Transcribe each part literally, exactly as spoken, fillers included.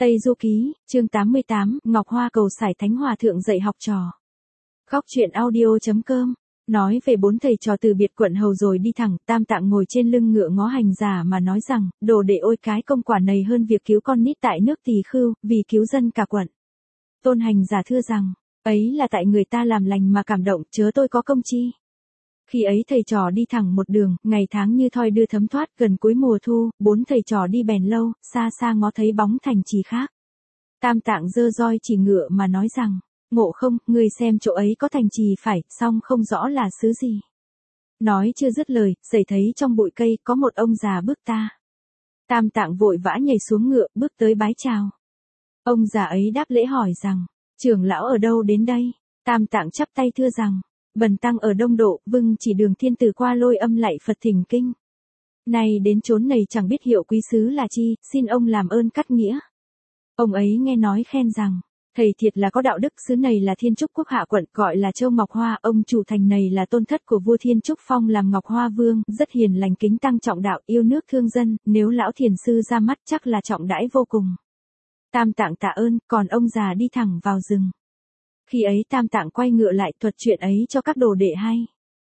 Tây Du Ký, chương tám mươi tám, Ngọc Hoa cầu sải Thánh Hòa Thượng dạy học trò. Góc truyện audio.com. Nói về bốn thầy trò từ biệt quận hầu rồi đi thẳng, Tam Tạng ngồi trên lưng ngựa ngó hành giả mà nói rằng, đồ đệ ôi cái công quả này hơn việc cứu con nít tại nước Tỳ Khưu, vì cứu dân cả quận. Tôn hành giả thưa rằng, ấy là tại người ta làm lành mà cảm động, chớ tôi có công chi. Khi ấy thầy trò đi thẳng một đường, ngày tháng như thoi đưa thấm thoát, gần cuối mùa thu, bốn thầy trò đi bèn lâu, xa xa ngó thấy bóng thành trì khác. Tam Tạng giơ roi chỉ ngựa mà nói rằng, Ngộ Không, ngươi xem chỗ ấy có thành trì phải, song không rõ là xứ gì. Nói chưa dứt lời, dậy thấy trong bụi cây có một ông già bước ta. Tam Tạng vội vã nhảy xuống ngựa, bước tới bái chào. Ông già ấy đáp lễ hỏi rằng, trưởng lão ở đâu đến đây? Tam Tạng chắp tay thưa rằng, bần tăng ở Đông Độ, vâng chỉ đường thiên tử qua lôi âm lạy Phật thỉnh kinh. Nay đến chốn này chẳng biết hiệu quý xứ là chi, xin ông làm ơn cắt nghĩa. Ông ấy nghe nói khen rằng, thầy thiệt là có đạo đức, xứ này là Thiên Trúc Quốc hạ quận, gọi là Châu Ngọc Hoa, ông chủ thành này là tôn thất của vua Thiên Trúc Phong làm Ngọc Hoa Vương, rất hiền lành kính tăng trọng đạo, yêu nước thương dân, nếu lão thiền sư ra mắt chắc là trọng đãi vô cùng. Tam Tạng tạ ơn, còn ông già đi thẳng vào rừng. Khi ấy Tam Tạng quay ngựa lại thuật chuyện ấy cho các đồ đệ hay.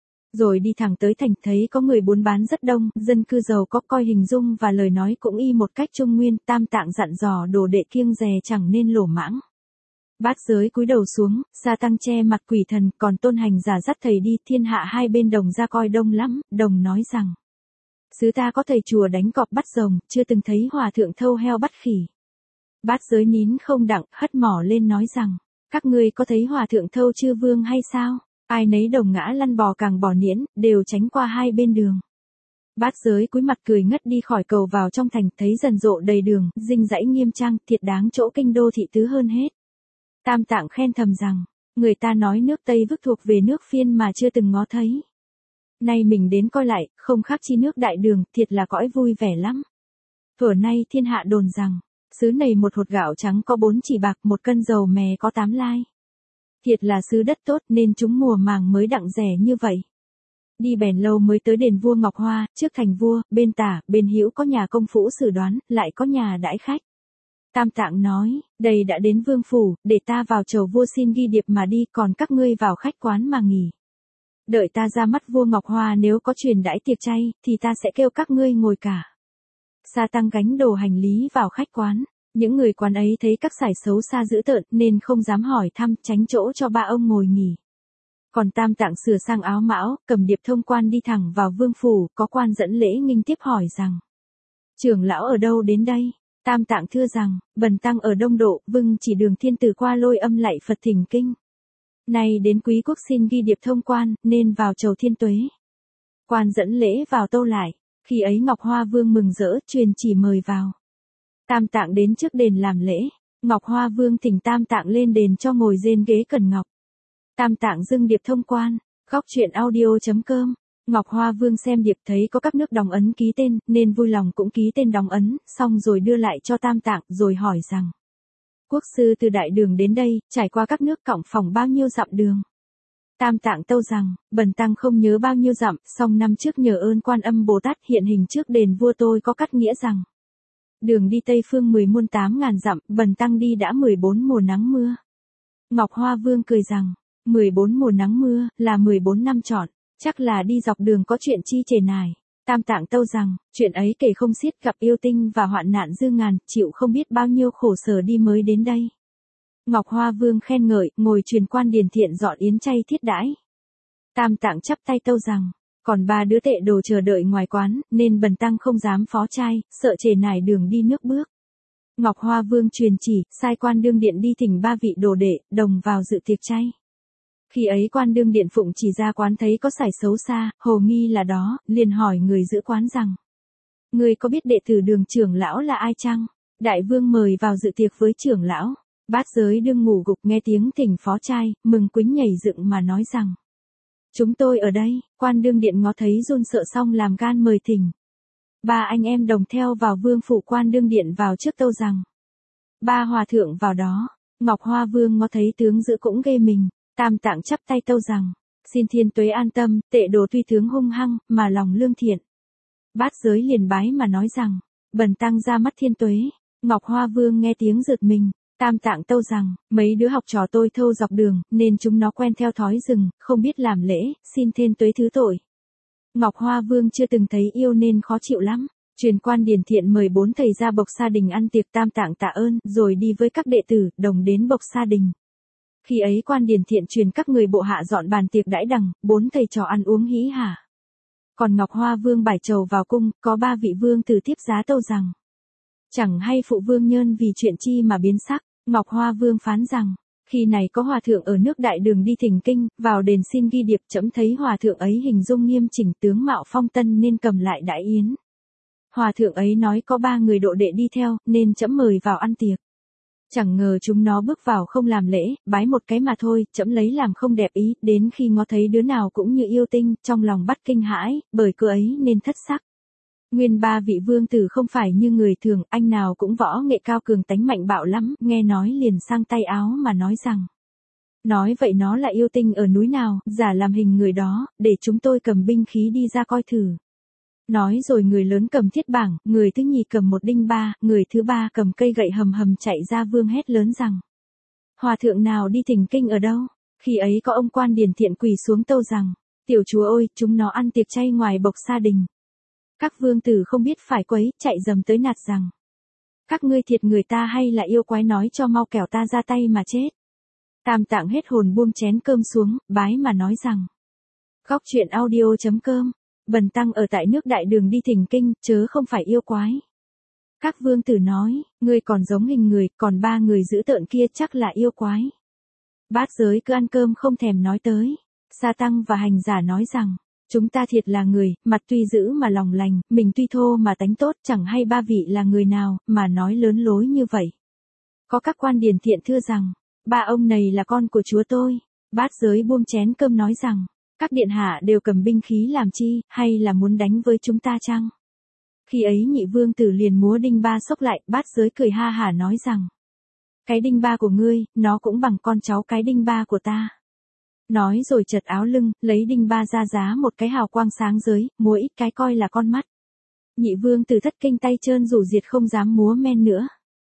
Rồi đi thẳng tới thành, thấy có người buôn bán rất đông, dân cư giàu có, coi hình dung và lời nói cũng y một cách trung nguyên. Tam Tạng dặn dò đồ đệ kiêng dè chẳng nên lỗ mãng. Bát giới cúi đầu xuống, Sa Tăng che mặt quỷ thần, còn Tôn hành giả dắt thầy đi. Thiên hạ hai bên đồng ra coi đông lắm, đồng nói rằng, xứ ta có thầy chùa đánh cọp bắt rồng, chưa từng thấy hòa thượng thâu heo bắt khỉ. Bát giới nín không đặng, hất mỏ lên nói rằng, các ngươi có thấy hòa thượng thâu chư vương hay sao? Ai nấy đồng ngã lăn bò càng bò niễn, đều tránh qua hai bên đường. Bát giới cúi mặt cười ngất đi khỏi cầu vào trong thành, thấy rần rộ đầy đường, dinh dãy nghiêm trang, thiệt đáng chỗ kinh đô thị tứ hơn hết. Tam Tạng khen thầm rằng, người ta nói nước Tây vức thuộc về nước Phiên mà chưa từng ngó thấy. Nay mình đến coi lại, không khác chi nước Đại Đường, thiệt là cõi vui vẻ lắm. Thuở nay thiên hạ đồn rằng, xứ này một hột gạo trắng có bốn chỉ bạc, một cân dầu mè có tám lai. Thiệt là xứ đất tốt nên chúng mùa màng mới đặng rẻ như vậy. Đi bèn lâu mới tới đền vua Ngọc Hoa, trước thành vua, bên tả, bên hữu có nhà công phũ xử đoán, lại có nhà đãi khách. Tam Tạng nói, đây đã đến vương phủ, để ta vào chầu vua xin ghi điệp mà đi, còn các ngươi vào khách quán mà nghỉ. Đợi ta ra mắt vua Ngọc Hoa, nếu có truyền đãi tiệc chay, thì ta sẽ kêu các ngươi ngồi cả. Sa Tăng gánh đồ hành lý vào khách quán. Những người quán ấy thấy các sải xấu xa dữ tợn nên không dám hỏi thăm, tránh chỗ cho ba ông ngồi nghỉ. Còn Tam Tạng sửa sang áo mão, cầm điệp thông quan đi thẳng vào vương phủ, có quan dẫn lễ nghinh tiếp hỏi rằng, trưởng lão ở đâu đến đây? Tam Tạng thưa rằng, bần tăng ở Đông Độ, vâng chỉ đường thiên tử qua lôi âm lạy Phật thỉnh kinh. Nay đến quý quốc xin ghi điệp thông quan, nên vào chầu thiên tuế. Quan dẫn lễ vào tâu lại, khi ấy Ngọc Hoa Vương mừng rỡ, truyền chỉ mời vào. Tam Tạng đến trước đền làm lễ, Ngọc Hoa Vương thỉnh Tam Tạng lên đền cho ngồi trên ghế cần ngọc. Tam Tạng dâng điệp thông quan, góc truyện audio.com. Ngọc Hoa Vương xem điệp thấy có các nước đóng ấn ký tên, nên vui lòng cũng ký tên đóng ấn, xong rồi đưa lại cho Tam Tạng, rồi hỏi rằng, quốc sư từ Đại Đường đến đây, trải qua các nước cỏng phòng bao nhiêu dặm đường? Tam Tạng tâu rằng, bần tăng không nhớ bao nhiêu dặm, song năm trước nhờ ơn Quan Âm Bồ Tát hiện hình trước đền vua tôi có cắt nghĩa rằng, đường đi Tây Phương mười muôn tám ngàn dặm, bần tăng đi đã mười bốn mùa nắng mưa. Ngọc Hoa Vương cười rằng, mười bốn mùa nắng mưa, là mười bốn năm trọn, chắc là đi dọc đường có chuyện chi chề nài. Tam Tạng tâu rằng, chuyện ấy kể không xiết, gặp yêu tinh và hoạn nạn dư ngàn, chịu không biết bao nhiêu khổ sở đi mới đến đây. Ngọc Hoa Vương khen ngợi, ngồi truyền quan điền thiện dọn yến chay thiết đãi. Tam Tạng chắp tay tâu rằng, còn ba đứa tệ đồ chờ đợi ngoài quán, nên bần tăng không dám phó trai, sợ chề nải đường đi nước bước. Ngọc Hoa Vương truyền chỉ, sai quan đương điện đi thỉnh ba vị đồ đệ, đồng vào dự tiệc chay. Khi ấy quan đương điện phụng chỉ ra quán thấy có sải xấu xa, hồ nghi là đó, liền hỏi người giữ quán rằng, người có biết đệ tử Đường trưởng lão là ai chăng? Đại vương mời vào dự tiệc với trưởng lão. Bát giới đương ngủ gục nghe tiếng thỉnh phó trai, mừng quýnh nhảy dựng mà nói rằng, chúng tôi ở đây. Quan đương điện ngó thấy run sợ xong làm gan mời thỉnh. Ba anh em đồng theo vào vương phủ. Quan đương điện vào trước tâu rằng, ba hòa thượng vào đó. Ngọc Hoa Vương ngó thấy tướng giữ cũng ghê mình. Tam Tạng chắp tay tâu rằng, xin thiên tuế an tâm, tệ đồ tuy tướng hung hăng, mà lòng lương thiện. Bát giới liền bái mà nói rằng, bần tăng ra mắt thiên tuế. Ngọc Hoa Vương nghe tiếng giật mình, Tam Tạng tâu rằng, mấy đứa học trò tôi thâu dọc đường, nên chúng nó quen theo thói rừng, không biết làm lễ, xin thiên tuế thứ tội. Ngọc Hoa Vương chưa từng thấy yêu nên khó chịu lắm. Truyền quan Điền Thiện mời bốn thầy ra Bộc Sa Đình ăn tiệc. Tam Tạng tạ ơn, rồi đi với các đệ tử, đồng đến Bộc Sa Đình. Khi ấy quan Điền Thiện truyền các người bộ hạ dọn bàn tiệc đãi đằng, bốn thầy trò ăn uống hí hả. Còn Ngọc Hoa Vương bài trầu vào cung, có ba vị vương tử tiếp giá tâu rằng, chẳng hay phụ vương nhân vì chuyện chi mà biến sắc. Ngọc Hoa Vương phán rằng, khi này có hòa thượng ở nước Đại Đường đi thỉnh kinh, vào đền xin ghi điệp, trẫm thấy hòa thượng ấy hình dung nghiêm chỉnh, tướng mạo phong tân nên cầm lại đại yến. Hòa thượng ấy nói có ba người độ đệ đi theo, nên trẫm mời vào ăn tiệc. Chẳng ngờ chúng nó bước vào không làm lễ, bái một cái mà thôi, trẫm lấy làm không đẹp ý, đến khi ngó thấy đứa nào cũng như yêu tinh, trong lòng bắt kinh hãi, bởi cớ ấy nên thất sắc. Nguyên ba vị vương tử không phải như người thường, anh nào cũng võ nghệ cao cường tánh mạnh bạo lắm, nghe nói liền sang tay áo mà nói rằng. Nói vậy nó là yêu tinh ở núi nào, giả làm hình người đó, để chúng tôi cầm binh khí đi ra coi thử. Nói rồi người lớn cầm thiết bảng, người thứ nhì cầm một đinh ba, người thứ ba cầm cây gậy hầm hầm chạy ra. Vương hét lớn rằng, hòa thượng nào đi thỉnh kinh ở đâu? Khi ấy có ông quan Điền Thiện quỳ xuống tâu rằng, tiểu chúa ơi, chúng nó ăn tiệc chay ngoài Bộc Sa Đình. Các vương tử không biết phải quấy, chạy dầm tới nạt rằng, các ngươi thiệt người ta hay là yêu quái, nói cho mau kẻo ta ra tay mà chết. Tam Tạng hết hồn buông chén cơm xuống, bái mà nói rằng, góc truyện audio chấm com, bần tăng ở tại nước Đại Đường đi thỉnh kinh, chớ không phải yêu quái. Các vương tử nói, ngươi còn giống hình người, còn ba người dữ tợn kia chắc là yêu quái. Bát giới cứ ăn cơm không thèm nói tới. Sa tăng và hành giả nói rằng, chúng ta thiệt là người, mặt tuy dữ mà lòng lành, mình tuy thô mà tánh tốt, chẳng hay ba vị là người nào, mà nói lớn lối như vậy. Có các quan Điền Thiện thưa rằng, ba ông này là con của chúa tôi. Bát giới buông chén cơm nói rằng, các điện hạ đều cầm binh khí làm chi, hay là muốn đánh với chúng ta chăng? Khi ấy nhị vương tử liền múa đinh ba xốc lại, bát giới cười ha hả nói rằng, cái đinh ba của ngươi, nó cũng bằng con cháu cái đinh ba của ta. Nói rồi chật áo lưng, lấy đinh ba ra giá một cái hào quang sáng giới, múa ít cái coi là con mắt. Nhị vương tử thất kinh tay trơn rủ diệt không dám múa men nữa.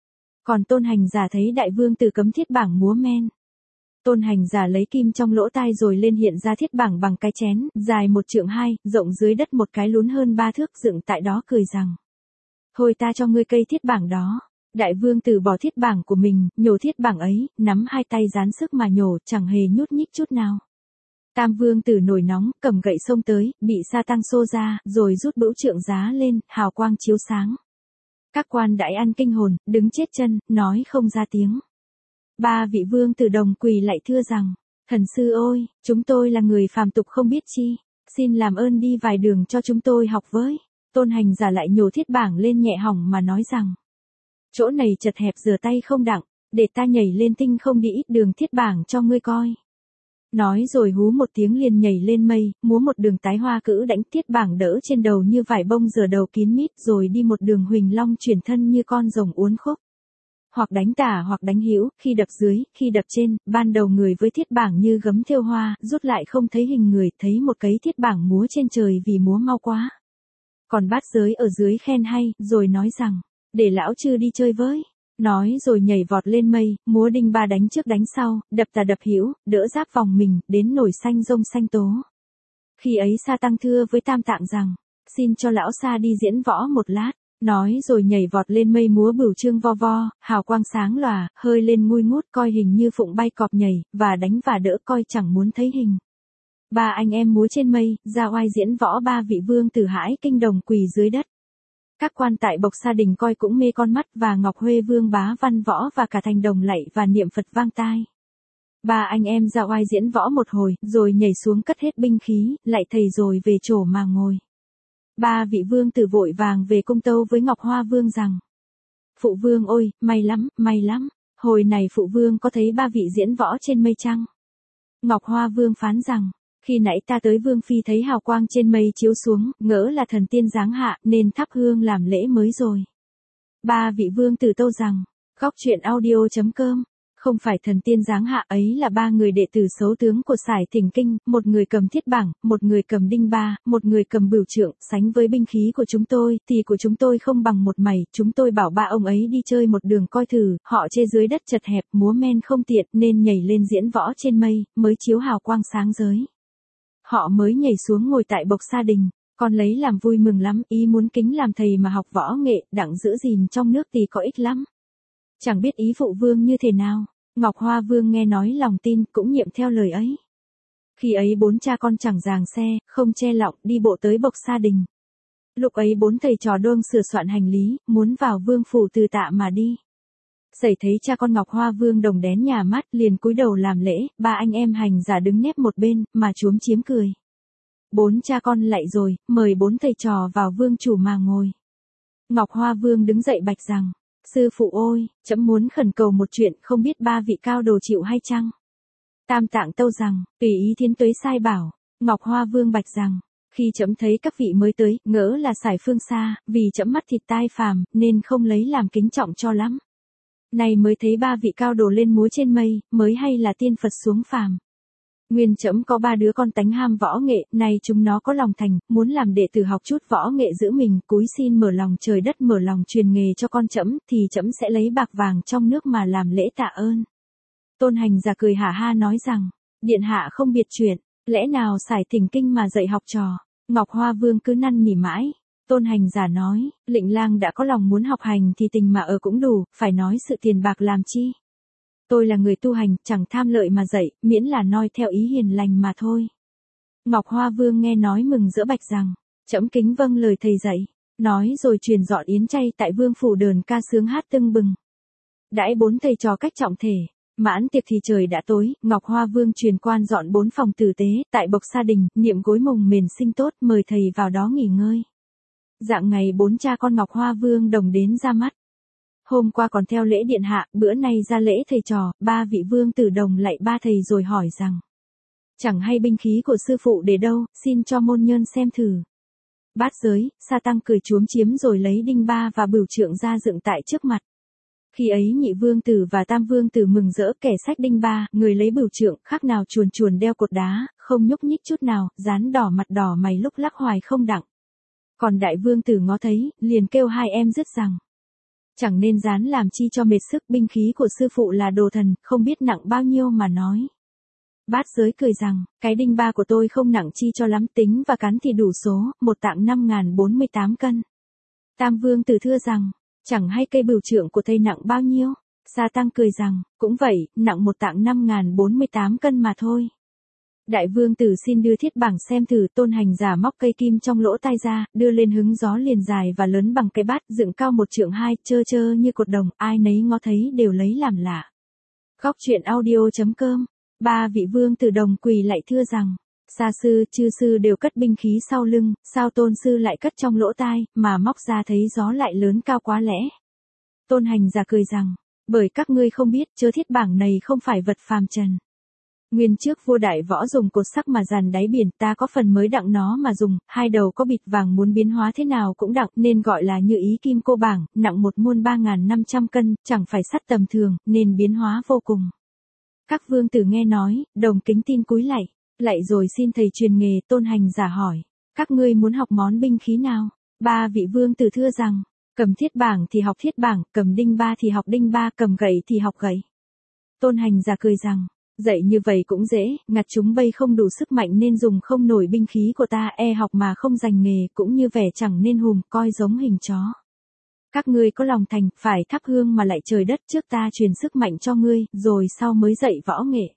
Còn tôn hành giả thấy đại vương tử cấm thiết bảng múa men. Tôn hành giả lấy kim trong lỗ tai rồi lên hiện ra thiết bảng bằng cái chén, dài một trượng hai, rộng dưới đất một cái lún hơn ba thước, dựng tại đó cười rằng, thôi ta cho ngươi cây thiết bảng đó. Đại vương tử bỏ thiết bảng của mình, nhổ thiết bảng ấy, nắm hai tay dán sức mà nhổ, chẳng hề nhúc nhích chút nào. Tam vương tử nổi nóng, cầm gậy xông tới, bị Sa tăng xô ra, rồi rút bữu trượng giá lên, hào quang chiếu sáng. Các quan đại ăn kinh hồn, đứng chết chân, nói không ra tiếng. Ba vị vương tử đồng quỳ lại thưa rằng, thần sư ôi, chúng tôi là người phàm tục không biết chi, xin làm ơn đi vài đường cho chúng tôi học với. Tôn hành giả lại nhổ thiết bảng lên nhẹ hỏng mà nói rằng, chỗ này chật hẹp rửa tay không đặng, để ta nhảy lên tinh không đi ít đường thiết bảng cho ngươi coi. Nói rồi hú một tiếng liền nhảy lên mây, múa một đường tái hoa cữ đánh thiết bảng đỡ trên đầu như vải bông rửa đầu kín mít, rồi đi một đường huỳnh long chuyển thân như con rồng uốn khúc. Hoặc đánh tả hoặc đánh hữu, khi đập dưới, khi đập trên, ban đầu người với thiết bảng như gấm thêu hoa, rút lại không thấy hình người, thấy một cấy thiết bảng múa trên trời vì múa mau quá. Còn bát giới ở dưới khen hay, rồi nói rằng, để lão chư đi chơi với. Nói rồi nhảy vọt lên mây, múa đinh ba đánh trước đánh sau, đập tà đập hữu, đỡ giáp vòng mình, đến nổi xanh rông xanh tố. Khi ấy Sa tăng thưa với Tam Tạng rằng, xin cho lão Sa đi diễn võ một lát. Nói rồi nhảy vọt lên mây múa bửu chương vo vo, hào quang sáng lòa, hơi lên ngus ngút coi hình như phụng bay cọp nhảy, và đánh và đỡ coi chẳng muốn thấy hình. Ba anh em múa trên mây, ra oai diễn võ, ba vị vương tử hãi kinh đồng quỳ dưới đất. Các quan tại Bộc Sa Đình coi cũng mê con mắt, và Ngọc Huê Vương bá văn võ và cả thành đồng lạy và niệm Phật vang tai. Ba anh em ra oai diễn võ một hồi, rồi nhảy xuống cất hết binh khí, lại thầy rồi về chỗ mà ngồi. Ba vị vương tử vội vàng về cung tâu với Ngọc Hoa Vương rằng, phụ vương ôi, may lắm, may lắm, hồi này phụ vương có thấy ba vị diễn võ trên mây chăng? Ngọc Hoa Vương phán rằng, khi nãy ta tới vương phi thấy hào quang trên mây chiếu xuống, ngỡ là thần tiên giáng hạ, nên thắp hương làm lễ mới rồi. Ba vị vương tử tâu rằng, góc truyện audio chấm com Không phải thần tiên giáng hạ, ấy là ba người đệ tử xấu tướng của Sải Thỉnh Kinh, một người cầm thiết bảng, một người cầm đinh ba, một người cầm bửu trượng, sánh với binh khí của chúng tôi, thì của chúng tôi không bằng một mảy, chúng tôi bảo ba ông ấy đi chơi một đường coi thử, họ chê dưới đất chật hẹp, múa men không tiện, nên nhảy lên diễn võ trên mây, mới chiếu hào quang sáng giới. Họ mới nhảy xuống ngồi tại bộc sa đình, con lấy làm vui mừng lắm, ý muốn kính làm thầy mà học võ nghệ, đặng giữ gìn trong nước thì có ích lắm. Chẳng biết ý phụ vương như thế nào. Ngọc Hoa Vương nghe nói lòng tin, cũng nhiệm theo lời ấy. Khi ấy bốn cha con chẳng giàng xe, không che lọng, đi bộ tới bộc sa đình. Lúc ấy bốn thầy trò đương sửa soạn hành lý, muốn vào vương phủ từ tạ mà đi. Sẩy thấy cha con Ngọc Hoa Vương đồng đén nhà mắt, liền cúi đầu làm lễ, ba anh em hành giả đứng nép một bên, mà chúm chiếm cười. Bốn cha con lạy rồi, mời bốn thầy trò vào vương chủ mà ngồi. Ngọc Hoa Vương đứng dậy bạch rằng, sư phụ ôi, trẫm muốn khẩn cầu một chuyện, không biết ba vị cao đồ chịu hay chăng? Tam Tạng tâu rằng, tùy ý Thiên Tuế sai bảo. Ngọc Hoa Vương bạch rằng, khi trẫm thấy các vị mới tới, ngỡ là sải phương xa, vì trẫm mắt thịt tai phàm, nên không lấy làm kính trọng cho lắm. Này mới thấy ba vị cao đồ lên múa trên mây, mới hay là tiên Phật xuống phàm. Nguyên trẫm có ba đứa con tánh ham võ nghệ, này chúng nó có lòng thành, muốn làm đệ tử học chút võ nghệ giữ mình, cúi xin mở lòng trời đất mở lòng truyền nghề cho con trẫm, thì trẫm sẽ lấy bạc vàng trong nước mà làm lễ tạ ơn. Tôn Hành giả cười hả ha nói rằng, điện hạ không biệt chuyện, lẽ nào Sải Thỉnh Kinh mà dạy học trò. Ngọc Hoa Vương cứ năn nỉ mãi. Tôn Hành giả nói, lệnh lang đã có lòng muốn học hành thì tình mà ở cũng đủ, phải nói sự tiền bạc làm chi. Tôi là người tu hành, chẳng tham lợi mà dạy, miễn là noi theo ý hiền lành mà thôi. Ngọc Hoa Vương nghe nói mừng rỡ bạch rằng, trẫm kính vâng lời thầy dạy, nói rồi truyền dọn yến chay tại vương phủ đờn ca sướng hát tưng bừng. Đãi bốn thầy trò cách trọng thể, mãn tiệc thì trời đã tối, Ngọc Hoa Vương truyền quan dọn bốn phòng tử tế, tại bộc sa đình, niệm gối mồng mền sinh tốt, mời thầy vào đó nghỉ ngơi. Dạng ngày bốn cha con Ngọc Hoa Vương đồng đến ra mắt. Hôm qua còn theo lễ điện hạ, bữa nay ra lễ thầy trò, ba vị vương tử đồng lạy ba thầy rồi hỏi rằng, chẳng hay binh khí của sư phụ để đâu, xin cho môn nhân xem thử. Bát giới, Sa Tăng cười chúm chiếm rồi lấy đinh ba và bửu trượng ra dựng tại trước mặt. Khi ấy nhị vương tử và tam vương tử mừng rỡ, kẻ xách đinh ba, người lấy bửu trượng, khác nào chuồn chuồn đeo cột đá, không nhúc nhích chút nào, dán đỏ mặt đỏ mày lúc lắc hoài không đặng. Còn đại vương tử ngó thấy, liền kêu hai em dứt rằng, chẳng nên dán làm chi cho mệt sức, binh khí của sư phụ là đồ thần, không biết nặng bao nhiêu mà nói. Bát giới cười rằng, cái đinh ba của tôi không nặng chi cho lắm, tính và cắn thì đủ số, một tạng năm ngàn bốn mươi tám cân. Tam vương tử thưa rằng, chẳng hay cây bửu trượng của thầy nặng bao nhiêu. Sa Tăng cười rằng, cũng vậy, nặng một tạng năm ngàn bốn mươi tám cân mà thôi. Đại vương tử xin đưa thiết bảng xem thử. Tôn Hành giả móc cây kim trong lỗ tai ra, đưa lên hứng gió liền dài và lớn bằng cái bát, dựng cao một trượng hai, trơ trơ như cột đồng, ai nấy ngó thấy đều lấy làm lạ. Góc truyện audio chấm com. Ba vị vương tử đồng quỳ lại thưa rằng, Sa sư, chư sư đều cất binh khí sau lưng, sao tôn sư lại cất trong lỗ tai, mà móc ra thấy gió lại lớn cao quá lẽ. Tôn Hành giả cười rằng, bởi các ngươi không biết, chớ thiết bảng này không phải vật phàm trần. Nguyên trước vua đại võ dùng cột sắc mà dàn đáy biển, ta có phần mới đặng nó mà dùng, hai đầu có bịt vàng muốn biến hóa thế nào cũng đặng, nên gọi là như ý kim cô bảng, nặng một muôn ba ngàn năm trăm cân, chẳng phải sắt tầm thường, nên biến hóa vô cùng. Các vương tử nghe nói, đồng kính tin cúi lạy, lạy rồi xin thầy truyền nghề. Tôn Hành giả hỏi, các ngươi muốn học món binh khí nào? Ba vị vương tử thưa rằng, cầm thiết bảng thì học thiết bảng, cầm đinh ba thì học đinh ba, cầm gậy thì học gậy. Tôn Hành giả cười rằng, dạy như vậy cũng dễ, ngặt chúng bây không đủ sức mạnh nên dùng không nổi binh khí của ta, e học mà không dành nghề, cũng như vẻ chẳng nên hùm, coi giống hình chó. Các ngươi có lòng thành, phải thắp hương mà lạy trời đất, trước ta truyền sức mạnh cho ngươi, rồi sau mới dạy võ nghệ.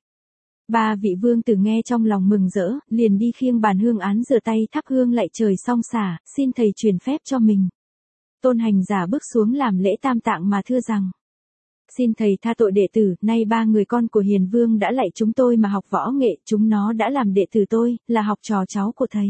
Ba vị vương tử nghe trong lòng mừng rỡ, liền đi khiêng bàn hương án rửa tay thắp hương lạy trời xong xả, xin thầy truyền phép cho mình. Tôn Hành giả bước xuống làm lễ tam tạng mà thưa rằng, xin thầy tha tội đệ tử, nay ba người con của hiền vương đã lạy chúng tôi mà học võ nghệ, chúng nó đã làm đệ tử tôi, là học trò cháu của thầy.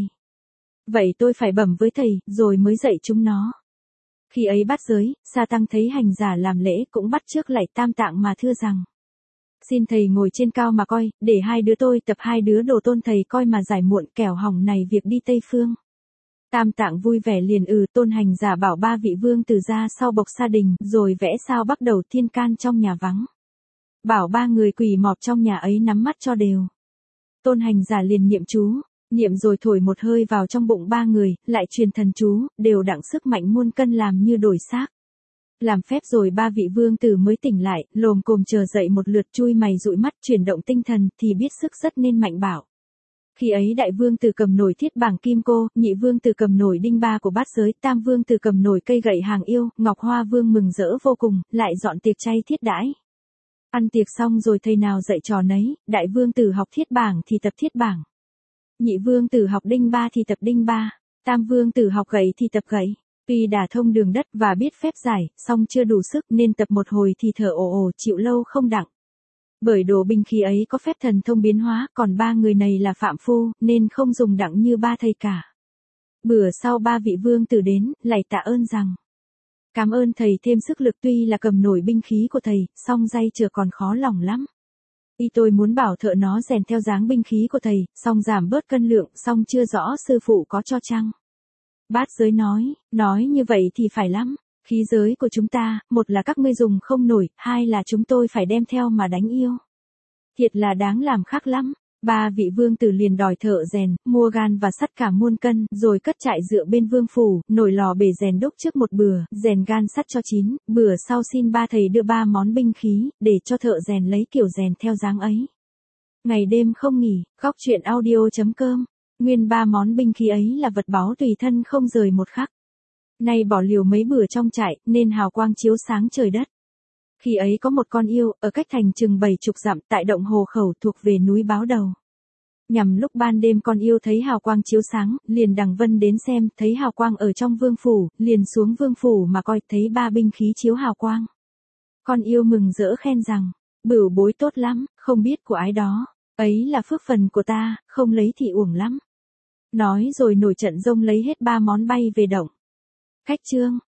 Vậy tôi phải bẩm với thầy, rồi mới dạy chúng nó. Khi ấy Bát giới, Sa Tăng thấy hành giả làm lễ cũng bắt chước lạy tam tạng mà thưa rằng, xin thầy ngồi trên cao mà coi, để hai đứa tôi tập hai đứa đồ tôn thầy coi mà giải muộn, kẻo hỏng này việc đi Tây Phương. Tam tạng vui vẻ liền ừ. Tôn Hành giả bảo ba vị vương tử ra sau bộc sa đình, rồi vẽ sao bắt đầu thiên can trong nhà vắng. bảo ba người quỳ mọp trong nhà ấy nắm mắt cho đều. Tôn hành giả liền niệm chú, niệm rồi thổi một hơi vào trong bụng ba người, lại truyền thần chú, đều đặng sức mạnh muôn cân làm như đổi xác. Làm phép rồi ba vị vương tử mới tỉnh lại, lồm cồm chờ dậy một lượt, chui mày dụi mắt, chuyển động tinh thần thì biết sức rất nên mạnh bảo. Khi ấy đại vương tử cầm nổi thiết bảng kim cô, nhị vương tử cầm nổi đinh ba của bát giới, tam vương tử cầm nổi cây gậy hàng yêu, Ngọc Hoa vương mừng rỡ vô cùng, lại dọn tiệc chay thiết đãi. Ăn tiệc xong rồi thầy nào dạy trò nấy, đại vương tử học thiết bảng thì tập thiết bảng. Nhị vương tử học đinh ba thì tập đinh ba, tam vương tử học gậy thì tập gậy. Tuy đả thông đường đất và biết phép giải, song chưa đủ sức nên tập một hồi thì thở ồ ồ chịu lâu không đặng. Bởi đồ binh khí ấy có phép thần thông biến hóa, còn ba người này là phạm phu, nên không dùng đặng như ba thầy cả. Bữa sau ba vị vương tử đến, lạy tạ ơn rằng: Cảm ơn thầy thêm sức lực, tuy là cầm nổi binh khí của thầy, song day chưa còn khó lòng lắm. Y tôi muốn bảo thợ nó rèn theo dáng binh khí của thầy, song giảm bớt cân lượng, song chưa rõ sư phụ có cho chăng. Bát giới nói, nói như vậy thì phải lắm. Khí giới của chúng ta, một là các ngươi dùng không nổi, hai là chúng tôi phải đem theo mà đánh yêu. Thiệt là đáng làm khác lắm. Ba vị vương tử liền đòi thợ rèn, mua gan và sắt cả muôn cân, rồi cất trại dựa bên vương phủ, nổi lò bể rèn đúc trước một bữa, rèn gan sắt cho chín, bữa sau xin ba thầy đưa ba món binh khí, để cho thợ rèn lấy kiểu rèn theo dáng ấy. Ngày đêm không nghỉ, góc truyện audio chấm com. Nguyên ba món binh khí ấy là vật báu tùy thân không rời một khắc. Nay bỏ liều mấy bữa trong trại, nên hào quang chiếu sáng trời đất. Khi ấy có một con yêu, ở cách thành chừng bảy chục dặm, tại động Hồ Khẩu thuộc về núi Báo Đầu. Nhằm lúc ban đêm con yêu thấy hào quang chiếu sáng, liền đằng vân đến xem, thấy hào quang ở trong vương phủ, liền xuống vương phủ mà coi, thấy ba binh khí chiếu hào quang. Con yêu mừng rỡ khen rằng: Bửu bối tốt lắm, không biết của ái đó, ấy là phước phần của ta, không lấy thì uổng lắm. Nói rồi nổi trận rông lấy hết ba món bay về động. Khách chương.